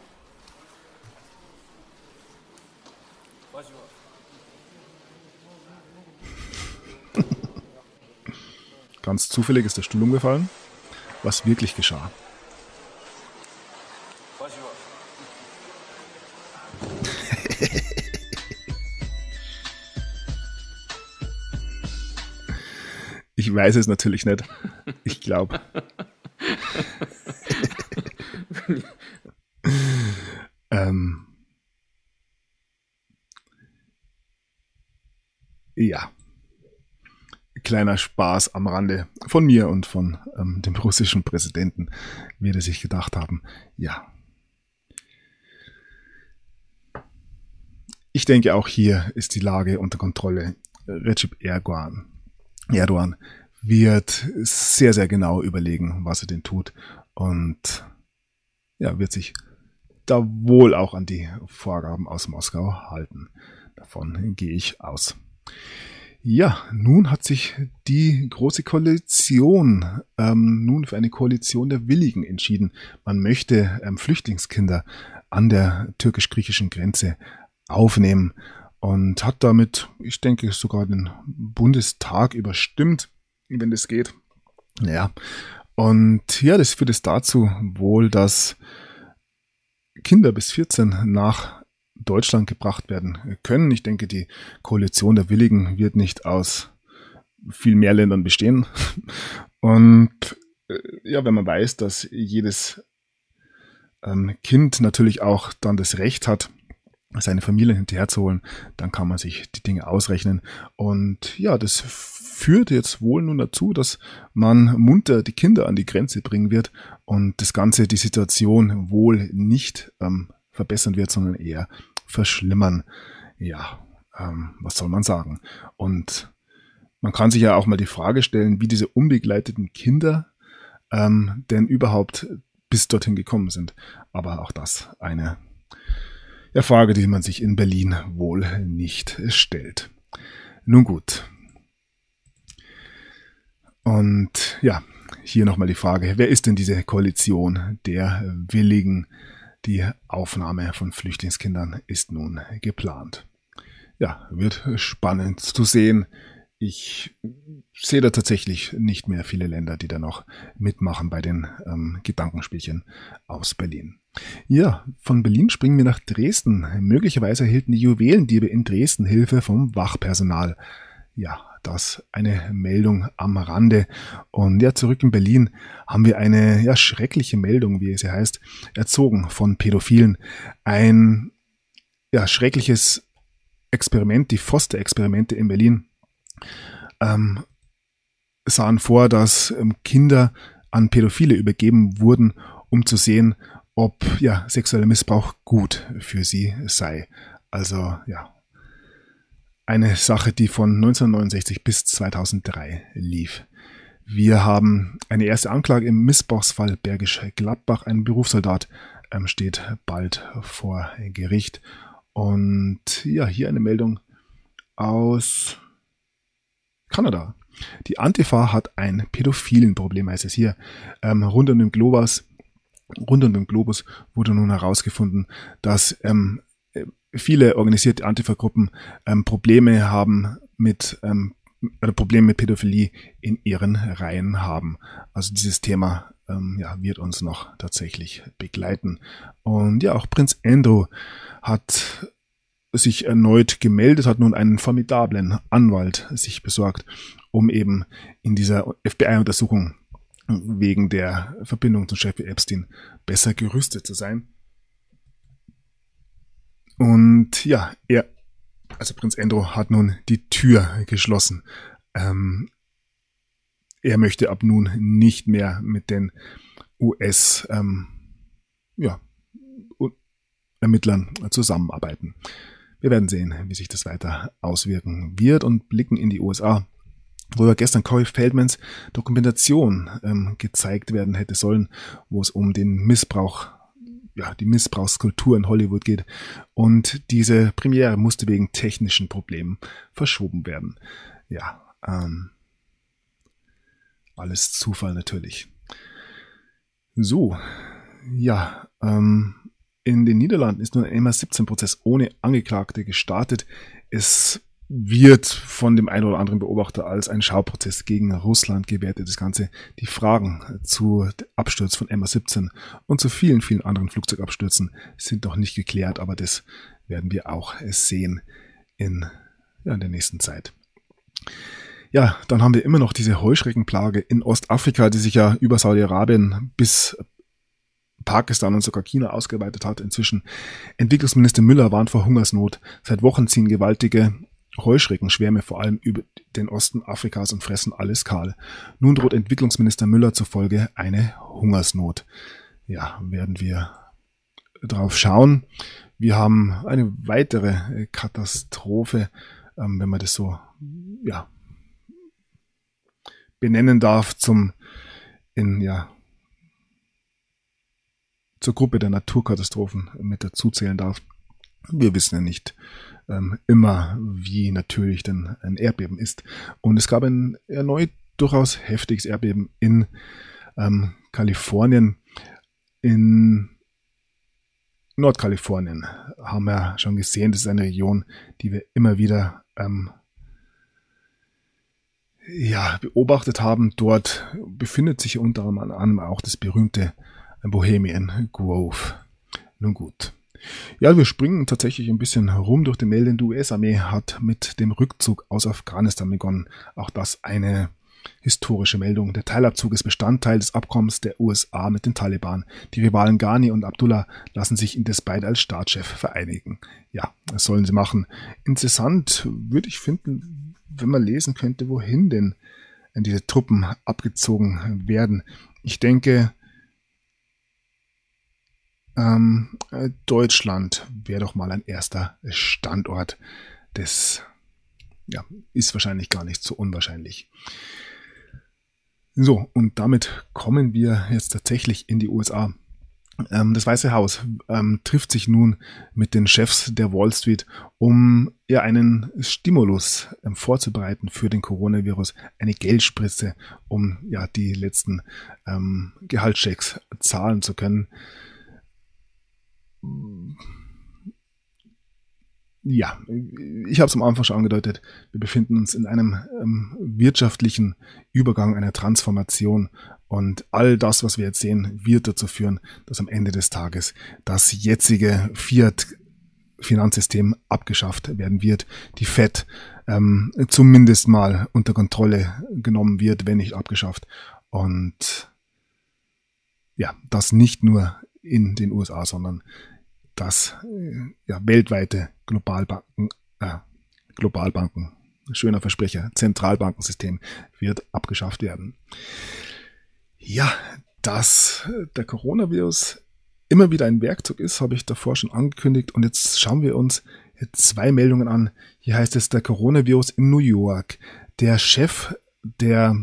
Ganz zufällig ist der Stuhl umgefallen. Was wirklich geschah? Ich weiß es natürlich nicht. Ich glaube. Ja. Kleiner Spaß am Rande von mir und von dem russischen Präsidenten, wird er sich gedacht haben. Ja. Ich denke, auch hier ist die Lage unter Kontrolle. Recep Erdogan wird sehr, sehr genau überlegen, was er denn tut und ja, wird sich da wohl auch an die Vorgaben aus Moskau halten. Davon gehe ich aus. Ja, nun hat sich die große Koalition nun für eine Koalition der Willigen entschieden. Man möchte Flüchtlingskinder an der türkisch-griechischen Grenze aufnehmen und hat damit, ich denke, sogar den Bundestag überstimmt, wenn das geht. Ja, und ja, das führt es dazu wohl, dass Kinder bis 14 nach Deutschland gebracht werden können. Ich denke, die Koalition der Willigen wird nicht aus viel mehr Ländern bestehen. Und ja, wenn man weiß, dass jedes Kind natürlich auch dann das Recht hat, seine Familie hinterherzuholen, dann kann man sich die Dinge ausrechnen. Und ja, das führt jetzt wohl nun dazu, dass man munter die Kinder an die Grenze bringen wird und das Ganze die Situation wohl nicht verbessern wird, sondern eher verschlimmern. Ja, was soll man sagen? Und man kann sich ja auch mal die Frage stellen, wie diese unbegleiteten Kinder denn überhaupt bis dorthin gekommen sind. Aber auch das eine Frage, die man sich in Berlin wohl nicht stellt. Nun gut. Und ja, hier nochmal die Frage, wer ist denn diese Koalition der Willigen? Die Aufnahme von Flüchtlingskindern ist nun geplant. Ja, wird spannend zu sehen. Ich sehe da tatsächlich nicht mehr viele Länder, die da noch mitmachen bei den Gedankenspielchen aus Berlin. Ja, von Berlin springen wir nach Dresden. Möglicherweise erhielten die Juwelendiebe in Dresden Hilfe vom Wachpersonal. Ja, das eine Meldung am Rande. Und ja, zurück in Berlin haben wir eine schreckliche Meldung, wie es hier heißt, erzogen von Pädophilen. Ein schreckliches Experiment, die Foster-Experimente in Berlin, sahen vor, dass Kinder an Pädophile übergeben wurden, um zu sehen, ob sexueller Missbrauch gut für sie sei. Also eine Sache, die von 1969 bis 2003 lief. Wir haben eine erste Anklage im Missbrauchsfall Bergisch Gladbach. Ein Berufssoldat steht bald vor Gericht. Und hier eine Meldung aus Kanada. Die Antifa hat ein Pädophilenproblem, heißt es hier. Rund um den Globus wurde nun herausgefunden, dass viele organisierte Antifa-Gruppen Probleme mit Pädophilie in ihren Reihen haben. Also dieses Thema wird uns noch tatsächlich begleiten. Und auch Prinz Andrew hat sich erneut gemeldet, hat nun einen formidablen Anwalt sich besorgt, um eben in dieser FBI-Untersuchung wegen der Verbindung zum Jeffrey Epstein besser gerüstet zu sein. Und Prinz Andrew hat nun die Tür geschlossen. Er möchte ab nun nicht mehr mit den US-Ermittlern zusammenarbeiten. Wir werden sehen, wie sich das weiter auswirken wird und blicken in die USA, wo gestern Corey Feldmans Dokumentation gezeigt werden hätte sollen, wo es um den Missbrauch, die Missbrauchskultur in Hollywood geht. Und diese Premiere musste wegen technischen Problemen verschoben werden. Alles Zufall natürlich. So, in den Niederlanden ist nun ein MH17-Prozess ohne Angeklagte gestartet. Es wird von dem einen oder anderen Beobachter als ein Schauprozess gegen Russland gewertet. Das Ganze, die Fragen zu Absturz von MH17 und zu vielen, vielen anderen Flugzeugabstürzen sind noch nicht geklärt, aber das werden wir auch sehen in der nächsten Zeit. Dann haben wir immer noch diese Heuschreckenplage in Ostafrika, die sich über Saudi-Arabien bis Pakistan und sogar China ausgeweitet hat. Inzwischen Entwicklungsminister Müller warnt vor Hungersnot. Seit Wochen ziehen gewaltige Heuschreckenschwärme vor allem über den Osten Afrikas und fressen alles kahl. Nun droht Entwicklungsminister Müller zufolge eine Hungersnot. Werden wir drauf schauen. Wir haben eine weitere Katastrophe, wenn man das so benennen darf, zur Gruppe der Naturkatastrophen mit dazuzählen darf. Wir wissen ja nicht immer, wie natürlich denn ein Erdbeben ist. Und es gab ein erneut durchaus heftiges Erdbeben in Kalifornien. In Nordkalifornien haben wir schon gesehen, das ist eine Region, die wir immer wieder beobachtet haben. Dort befindet sich unter anderem auch das berühmte Bohemian Grove. Nun gut. Wir springen tatsächlich ein bisschen herum durch die Meldung. Die US-Armee hat mit dem Rückzug aus Afghanistan begonnen. Auch das eine historische Meldung. Der Teilabzug ist Bestandteil des Abkommens der USA mit den Taliban. Die Rivalen Ghani und Abdullah lassen sich indes beide als Staatschef vereinigen. Das sollen sie machen. Interessant würde ich finden, wenn man lesen könnte, wohin denn diese Truppen abgezogen werden. Ich denke, Deutschland wäre doch mal ein erster Standort. Das ist wahrscheinlich gar nicht so unwahrscheinlich. So, und damit kommen wir jetzt tatsächlich in die USA. Das Weiße Haus trifft sich nun mit den Chefs der Wall Street, um einen Stimulus vorzubereiten für den Coronavirus, eine Geldspritze, um die letzten Gehaltschecks zahlen zu können. Ich habe es am Anfang schon angedeutet, wir befinden uns in einem wirtschaftlichen Übergang, einer Transformation, und all das, was wir jetzt sehen, wird dazu führen, dass am Ende des Tages das jetzige Fiat Finanzsystem abgeschafft werden wird, die Fed zumindest mal unter Kontrolle genommen wird, wenn nicht abgeschafft. Und ja, das nicht nur in den USA, sondern das weltweite Globalbanken, schöner Versprecher, Zentralbankensystem wird abgeschafft werden. Ja, dass der Coronavirus immer wieder ein Werkzeug ist, habe ich davor schon angekündigt. Und jetzt schauen wir uns 2 Meldungen an. Hier heißt es, der Coronavirus in New York. Der Chef der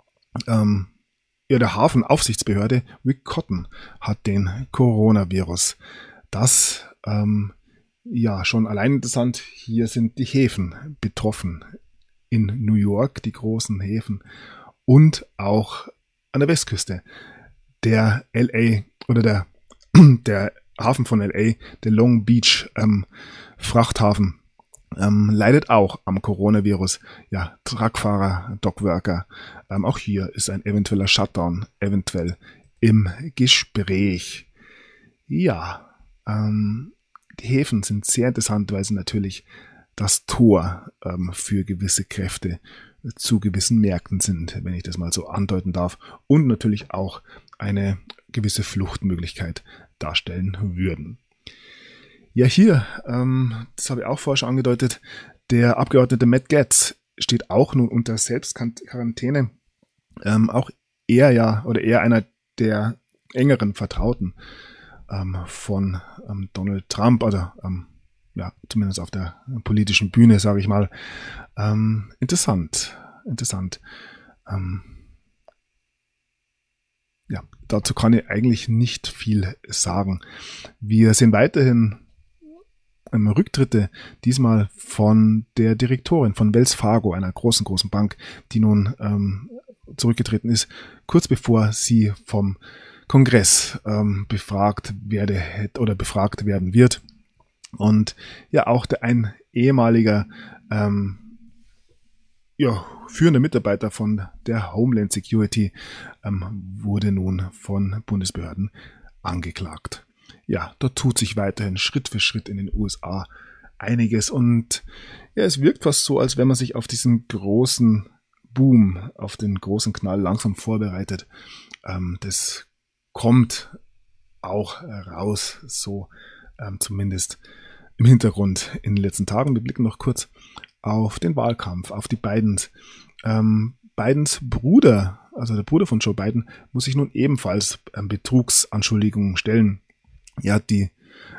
Hafenaufsichtsbehörde, Rick Cotton, hat den Coronavirus. Das schon allein interessant. Hier sind die Häfen betroffen. In New York, die großen Häfen. Und auch an der Westküste. Der LA oder der Hafen von LA, der Long Beach Frachthafen, leidet auch am Coronavirus. Ja, Truckfahrer, Dockworker. Auch hier ist ein eventueller Shutdown eventuell im Gespräch. Ja, die Häfen sind sehr interessant, weil sie natürlich das Tor für gewisse Kräfte zu gewissen Märkten sind, wenn ich das mal so andeuten darf, und natürlich auch eine gewisse Fluchtmöglichkeit darstellen würden. Ja, hier, das habe ich auch vorher schon angedeutet, der Abgeordnete Matt Gaetz steht auch nun unter Selbstquarantäne. Auch er einer der engeren Vertrauten von Donald Trump, oder zumindest auf der politischen Bühne, sage ich mal. Interessant. Dazu kann ich eigentlich nicht viel sagen. Wir sehen weiterhin Rücktritte, diesmal von der Direktorin von Wells Fargo, einer großen Bank, die nun zurückgetreten ist, kurz bevor sie vom Kongress befragt werden wird. Und ja, auch ein ehemaliger führender Mitarbeiter von der Homeland Security wurde nun von Bundesbehörden angeklagt. Ja, dort tut sich weiterhin Schritt für Schritt in den USA einiges, und ja, es wirkt fast so, als wenn man sich auf diesen großen Boom, auf den großen Knall langsam vorbereitet. Das kommt auch raus, so zumindest im Hintergrund in den letzten Tagen. Wir blicken noch kurz auf den Wahlkampf, auf die Bidens. Bidens Bruder, also der Bruder von Joe Biden, muss sich nun ebenfalls Betrugsanschuldigungen stellen. Er hat die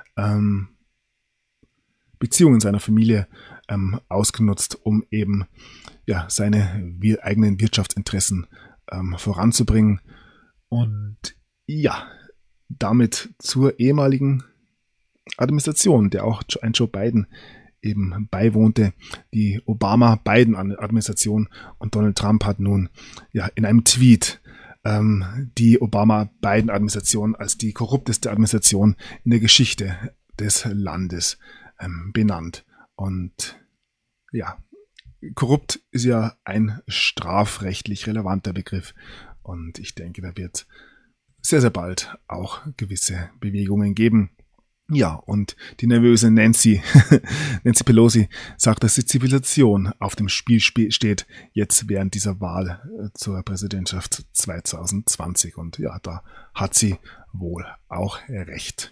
Beziehungen seiner Familie ausgenutzt, um eben seine eigenen Wirtschaftsinteressen voranzubringen. Und ja, damit zur ehemaligen Administration, der auch ein Joe Biden eben beiwohnte, die Obama-Biden-Administration, und Donald Trump hat nun in einem Tweet die Obama-Biden-Administration als die korrupteste Administration in der Geschichte des Landes benannt. Und ja, korrupt ist ja ein strafrechtlich relevanter Begriff, und ich denke, da wird sehr, sehr bald auch gewisse Bewegungen geben. Ja, und die nervöse Nancy Pelosi sagt, dass die Zivilisation auf dem Spiel steht, jetzt während dieser Wahl zur Präsidentschaft 2020. Und ja, da hat sie wohl auch recht.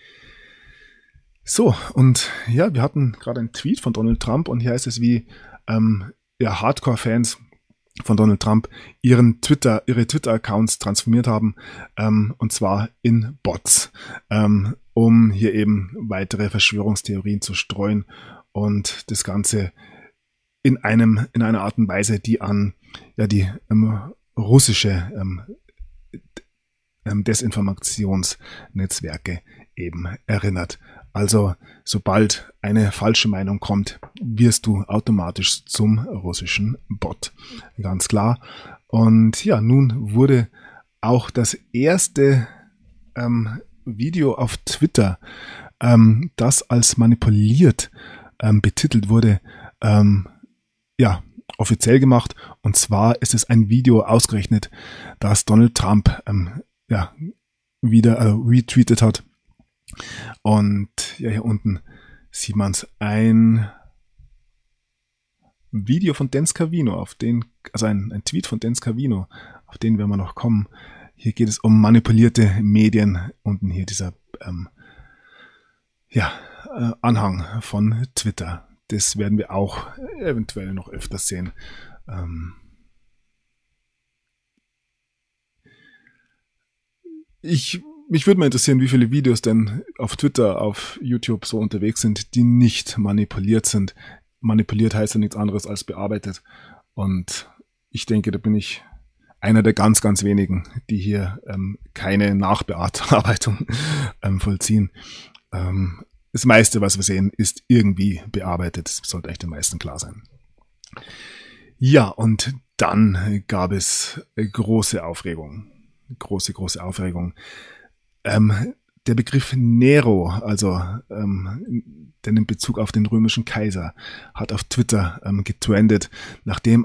So, und ja, wir hatten gerade einen Tweet von Donald Trump, und hier heißt es, wie Hardcore-Fans von Donald Trump ihre Twitter-Accounts transformiert haben, und zwar in Bots, um hier eben weitere Verschwörungstheorien zu streuen, und das Ganze in einer Art und Weise, die an die russische Desinformationsnetzwerke eben erinnert. Also, sobald eine falsche Meinung kommt, wirst du automatisch zum russischen Bot. Ganz klar. Und ja, nun wurde auch das erste Video auf Twitter, das als manipuliert betitelt wurde, offiziell gemacht. Und zwar ist es ein Video ausgerechnet, das Donald Trump wieder retweetet hat. Und ja, hier unten sieht man es, ein Video von Dan Scavino, also ein Tweet von Dan Scavino, auf den werden wir noch kommen. Hier geht es um manipulierte Medien, unten hier dieser Anhang von Twitter. Das werden wir auch eventuell noch öfters sehen. Mich würde mal interessieren, wie viele Videos denn auf Twitter, auf YouTube so unterwegs sind, die nicht manipuliert sind. Manipuliert heißt ja nichts anderes als bearbeitet. Und ich denke, da bin ich einer der ganz, ganz wenigen, die hier keine Nachbearbeitung vollziehen. Das meiste, was wir sehen, ist irgendwie bearbeitet. Das sollte echt den meisten klar sein. Ja, und dann gab es große Aufregung. Große Aufregung. Der Begriff Nero, also der in Bezug auf den römischen Kaiser, hat auf Twitter getrendet, nachdem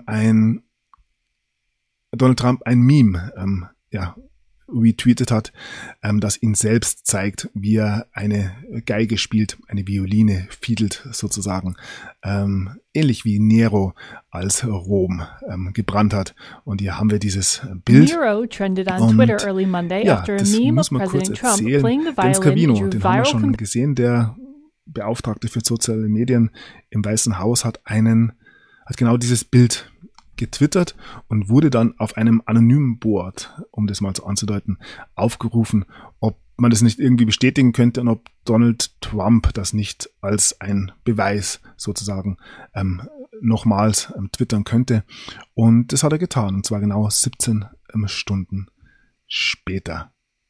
Donald Trump ein Meme retweetet hat, das ihn selbst zeigt, wie er eine Geige spielt, eine Violine fiedelt sozusagen, ähnlich wie Nero als Rom gebrannt hat. Und hier haben wir dieses Bild. Nero trended on Twitter early Monday after a meme of President Trump playing the Dan violin Scavino, drew den haben wir viral schon gesehen, der Beauftragte für soziale Medien im Weißen Haus hat genau dieses Bild getwittert und wurde dann auf einem anonymen Board, um das mal so anzudeuten, aufgerufen, ob man das nicht irgendwie bestätigen könnte und ob Donald Trump das nicht als ein Beweis sozusagen nochmals twittern könnte. Und das hat er getan, und zwar genau 17 Stunden später.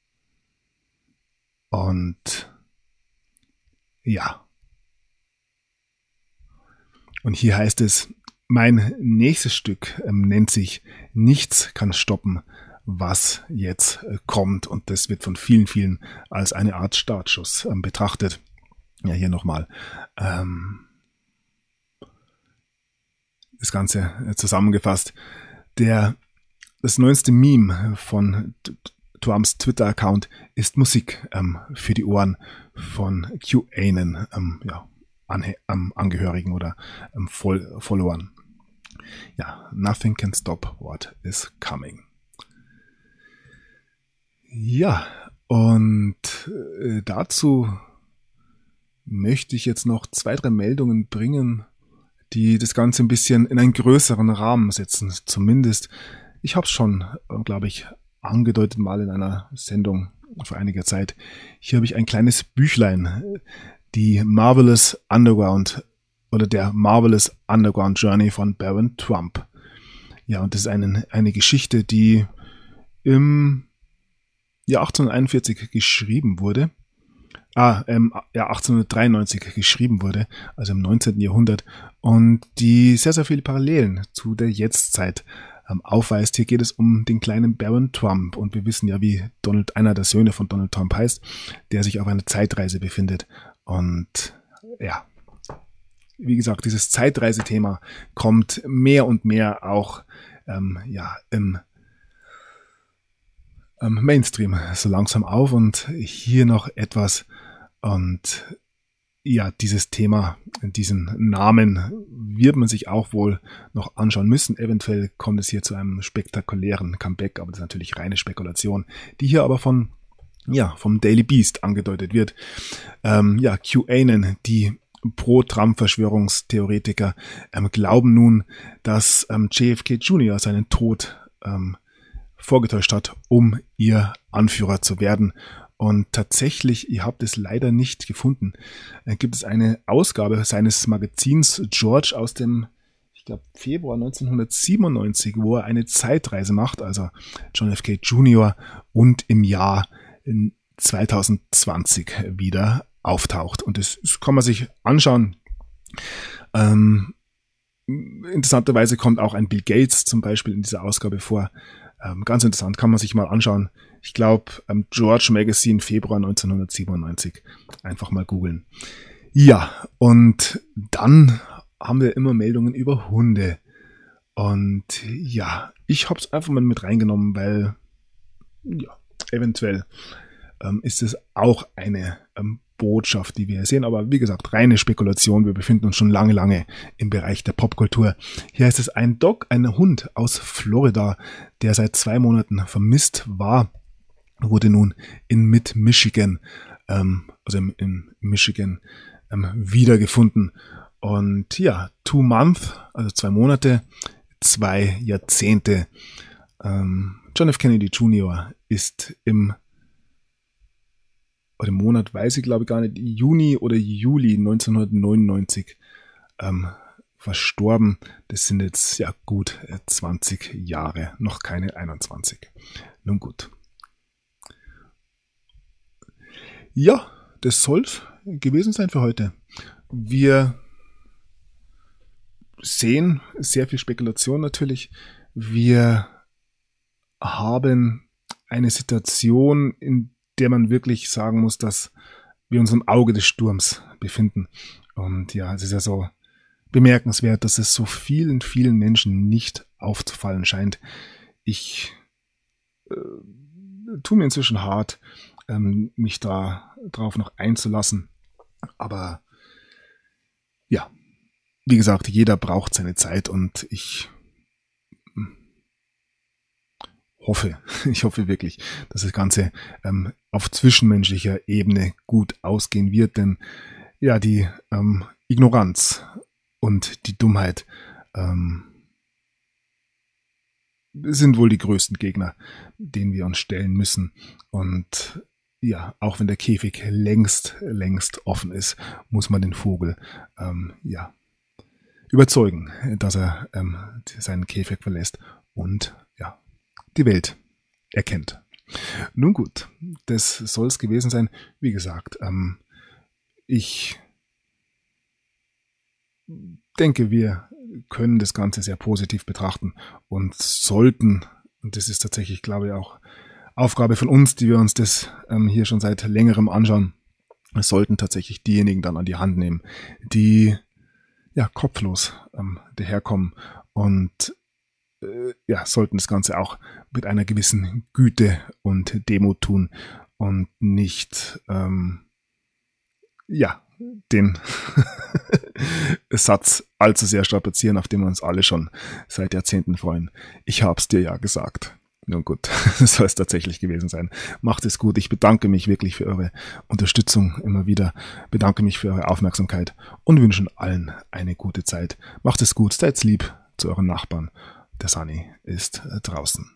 Und ja. Und hier heißt es, mein nächstes Stück nennt sich Nichts kann stoppen, was jetzt kommt. Und das wird von vielen, vielen als eine Art Startschuss betrachtet. Ja, hier nochmal das Ganze zusammengefasst. Das neueste Meme von Trumps Twitter-Account ist Musik für die Ohren von QAnon, Angehörigen oder Followern. Ja, nothing can stop what is coming. Ja, und dazu möchte ich jetzt noch 2, 3 Meldungen bringen, die das Ganze ein bisschen in einen größeren Rahmen setzen. Zumindest, ich habe es schon, glaube ich, angedeutet mal in einer Sendung vor einiger Zeit. Hier habe ich ein kleines Büchlein, die Marvelous Underground oder der Marvelous Underground Journey von Baron Trump. Ja, und das ist eine Geschichte, die im Jahr 1841 geschrieben wurde. 1893 geschrieben wurde, also im 19. Jahrhundert, und die sehr, sehr viele Parallelen zu der Jetztzeit aufweist. Hier geht es um den kleinen Baron Trump, und wir wissen ja, wie einer der Söhne von Donald Trump heißt, der sich auf einer Zeitreise befindet. Und ja, wie gesagt, dieses Zeitreisethema kommt mehr und mehr auch im Mainstream so langsam auf, und hier noch etwas. Und ja, dieses Thema, diesen Namen wird man sich auch wohl noch anschauen müssen. Eventuell kommt es hier zu einem spektakulären Comeback, aber das ist natürlich reine Spekulation, die hier aber vom Daily Beast angedeutet wird. QAnon, die Pro-Trump-Verschwörungstheoretiker, glauben nun, dass JFK Jr. seinen Tod vorgetäuscht hat, um ihr Anführer zu werden. Und tatsächlich, ihr habt es leider nicht gefunden, gibt es eine Ausgabe seines Magazins George aus dem, ich glaube, Februar 1997, wo er eine Zeitreise macht, also John F. K. Jr. und im Jahr 2020 wieder auftaucht. Und das kann man sich anschauen. Interessanterweise kommt auch ein Bill Gates zum Beispiel in dieser Ausgabe vor. Ganz interessant, kann man sich mal anschauen. Ich glaube, George Magazine, Februar 1997. Einfach mal googeln. Ja, und dann haben wir immer Meldungen über Hunde. Und ja, ich habe es einfach mal mit reingenommen, weil eventuell ist es auch eine Botschaft, die wir hier sehen. Aber wie gesagt, reine Spekulation. Wir befinden uns schon lange, lange im Bereich der Popkultur. Hier heißt es, ein Hund aus Florida, der seit 2 Monaten vermisst war, wurde nun in Mid-Michigan, also in Michigan, wiedergefunden. Und ja, 2 months, also 2 Monate, 2 Jahrzehnte. John F. Kennedy Jr. ist im Monat, weiß ich glaube ich gar nicht, Juni oder Juli 1999 verstorben. Das sind jetzt ja gut 20 Jahre, noch keine 21. Nun gut. Ja, das soll's gewesen sein für heute. Wir sehen sehr viel Spekulation natürlich. Wir haben eine Situation, in der man wirklich sagen muss, dass wir uns im Auge des Sturms befinden. Und ja, es ist ja so bemerkenswert, dass es so vielen, vielen Menschen nicht aufzufallen scheint. Ich tue mir inzwischen hart, mich darauf noch einzulassen. Aber ja, wie gesagt, jeder braucht seine Zeit und ich hoffe wirklich, dass das Ganze auf zwischenmenschlicher Ebene gut ausgehen wird, denn ja, die Ignoranz und die Dummheit sind wohl die größten Gegner, denen wir uns stellen müssen. Und ja, auch wenn der Käfig längst offen ist, muss man den Vogel überzeugen, dass er seinen Käfig verlässt und ja, die Welt erkennt. Nun gut, das soll es gewesen sein. Wie gesagt, ich denke, wir können das Ganze sehr positiv betrachten und sollten, und das ist tatsächlich, glaube ich, auch Aufgabe von uns, die wir uns das hier schon seit längerem anschauen, sollten tatsächlich diejenigen dann an die Hand nehmen, die ja kopflos daherkommen und sollten das Ganze auch mit einer gewissen Güte und Demut tun und nicht den Satz allzu sehr strapazieren, auf den wir uns alle schon seit Jahrzehnten freuen. Ich hab's dir ja gesagt. Nun gut, das soll es tatsächlich gewesen sein. Macht es gut. Ich bedanke mich wirklich für eure Unterstützung immer wieder. Bedanke mich für eure Aufmerksamkeit und wünsche allen eine gute Zeit. Macht es gut, seid lieb zu euren Nachbarn. Der Sunny ist draußen.